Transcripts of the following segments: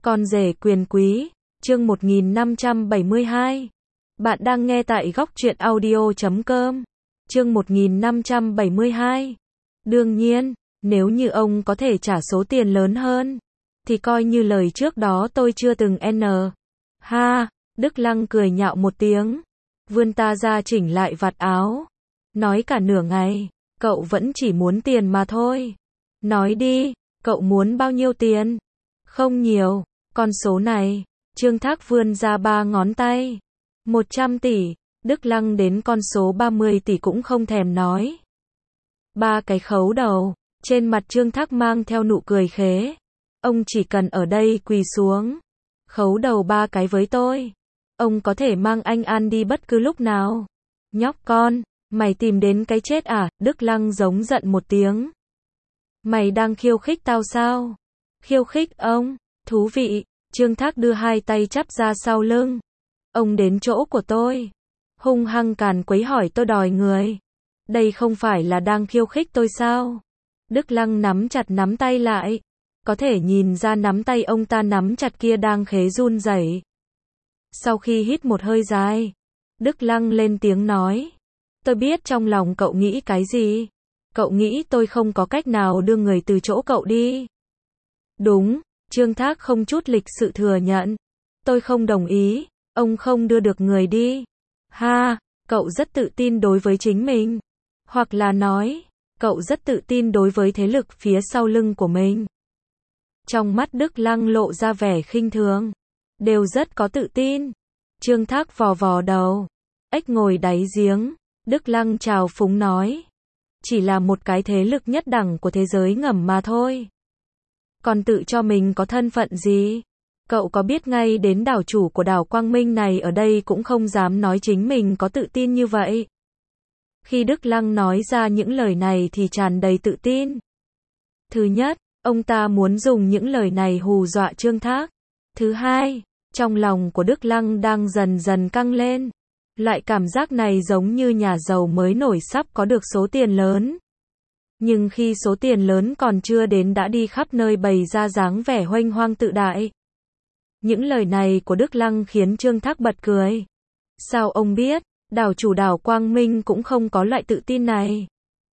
Con rể quyền quý, chương 1572. Bạn đang nghe tại góc truyện audio.com. Chương 1572. Đương nhiên, nếu như ông có thể trả số tiền lớn hơn, thì coi như lời trước đó tôi chưa từng Ha, Đức Lăng cười nhạo một tiếng, vươn ta ra chỉnh lại vạt áo. Nói cả nửa ngày, cậu vẫn chỉ muốn tiền mà thôi. Nói đi, cậu muốn bao nhiêu tiền? Không nhiều, con số này, Trương Thác vươn ra 3 ngón tay. 100 tỷ, Đức Lăng đến con số 30 tỷ cũng không thèm nói. 3 cái khấu đầu, trên mặt Trương Thác mang theo nụ cười khế. Ông chỉ cần ở đây quỳ xuống, khấu đầu 3 cái với tôi. Ông có thể mang anh An đi bất cứ lúc nào. Nhóc con, mày tìm đến cái chết à? Đức Lăng giống giận một tiếng. Mày đang khiêu khích tao sao? Khiêu khích ông? Thú vị. Trương Thác đưa 2 tay chắp ra sau lưng. Ông đến chỗ của tôi, hung hăng càn quấy hỏi tôi đòi người. Đây không phải là đang khiêu khích tôi sao? Đức Lăng nắm chặt nắm tay lại. Có thể nhìn ra nắm tay ông ta nắm chặt kia đang khế run rẩy. Sau khi hít một hơi dài, Đức Lăng lên tiếng nói. Tôi biết trong lòng cậu nghĩ cái gì. Cậu nghĩ tôi không có cách nào đưa người từ chỗ cậu đi. Đúng, Trương Thác không chút lịch sự thừa nhận. Tôi không đồng ý, ông không đưa được người đi. Ha, cậu rất tự tin đối với chính mình. Hoặc là nói, cậu rất tự tin đối với thế lực phía sau lưng của mình. Trong mắt Đức Lăng lộ ra vẻ khinh thường. Đều rất có tự tin. Trương Thác vò vò đầu. Ếch ngồi đáy giếng. Đức Lăng trào phúng nói. Chỉ là một cái thế lực nhất đẳng của thế giới ngầm mà thôi. Còn tự cho mình có thân phận gì? Cậu có biết ngay đến đảo chủ của đảo Quang Minh này ở đây cũng không dám nói chính mình có tự tin như vậy. Khi Đức Lăng nói ra những lời này thì tràn đầy tự tin. Thứ nhất, ông ta muốn dùng những lời này hù dọa Trương Thác. Thứ hai, trong lòng của Đức Lăng đang dần dần căng lên. Loại cảm giác này giống như nhà giàu mới nổi sắp có được số tiền lớn. Nhưng khi số tiền lớn còn chưa đến đã đi khắp nơi bày ra dáng vẻ huênh hoang tự đại. Những lời này của Đức Lăng khiến Trương Thác bật cười. Sao ông biết, đảo chủ đảo Quang Minh cũng không có loại tự tin này.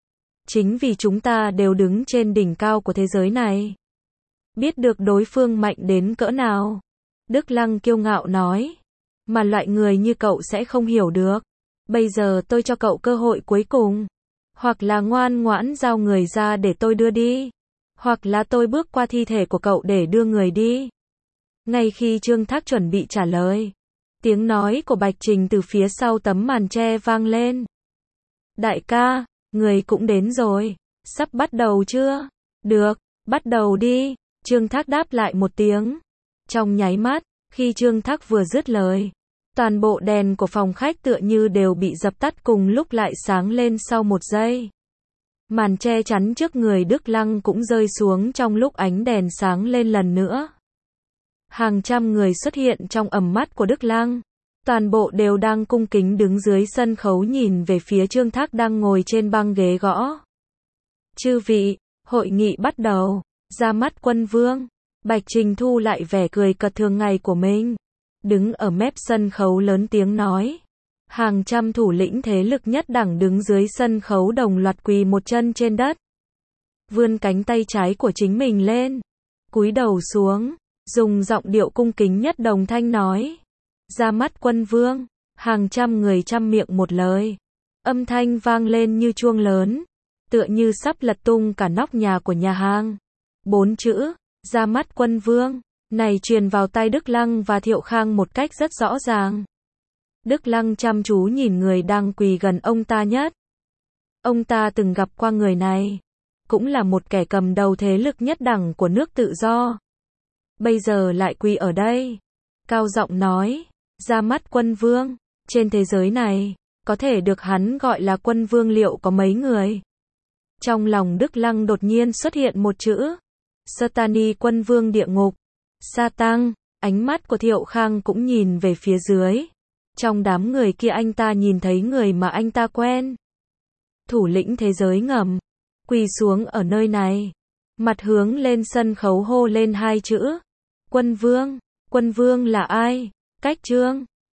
Chính vì chúng ta đều đứng trên đỉnh cao của thế giới này. Biết được đối phương mạnh đến cỡ nào. Đức Lăng kiêu ngạo nói. Mà loại người như cậu sẽ không hiểu được. Bây giờ tôi cho cậu cơ hội cuối cùng. Hoặc là ngoan ngoãn giao người ra để tôi đưa đi. Hoặc là tôi bước qua thi thể của cậu để đưa người đi. Ngay khi Trương Thác chuẩn bị trả lời, tiếng nói của Bạch Trình từ phía sau tấm màn tre vang lên. Đại ca, người cũng đến rồi. Sắp bắt đầu chưa? Được, bắt đầu đi. Trương Thác đáp lại một tiếng. Trong nháy mắt, khi Trương Thác vừa dứt lời, toàn bộ đèn của phòng khách tựa như đều bị dập tắt cùng lúc lại sáng lên sau một giây. Màn che chắn trước người Đức Lăng cũng rơi xuống trong lúc ánh đèn sáng lên lần nữa. Hàng trăm người xuất hiện trong tầm mắt của Đức Lăng. Toàn bộ đều đang cung kính đứng dưới sân khấu nhìn về phía Trương Thác đang ngồi trên băng ghế gõ. Chư vị, hội nghị bắt đầu. Ra mắt quân vương. Bạch Trình thu lại vẻ cười cợt thường ngày của mình. Đứng ở mép sân khấu lớn tiếng nói. Hàng trăm thủ lĩnh thế lực nhất đẳng đứng dưới sân khấu đồng loạt quỳ một chân trên đất. Vươn cánh tay trái của chính mình lên. Cúi đầu xuống. Dùng giọng điệu cung kính nhất đồng thanh nói. Ra mắt quân vương. Hàng trăm người trăm miệng một lời. Âm thanh vang lên như chuông lớn. Tựa như sắp lật tung cả nóc nhà của nhà hàng. 4 chữ. Ra mắt quân vương. Này truyền vào tai Đức Lăng và Thiệu Khang một cách rất rõ ràng. Đức Lăng chăm chú nhìn người đang quỳ gần ông ta nhất. Ông ta từng gặp qua người này. Cũng là một kẻ cầm đầu thế lực nhất đẳng của nước tự do. Bây giờ lại quỳ ở đây. Cao giọng nói. Ra mắt quân vương. Trên thế giới này, có thể được hắn gọi là quân vương liệu có mấy người? Trong lòng Đức Lăng đột nhiên xuất hiện một chữ. Satani quân vương địa ngục. Satan. Ánh mắt của Thiệu Khang cũng nhìn về phía dưới. Trong đám người kia anh ta nhìn thấy người mà anh ta quen. Thủ lĩnh thế giới ngầm. Quỳ xuống ở nơi này. Mặt hướng lên sân khấu hô lên 2 chữ. Quân vương. Quân vương là ai? Cách chương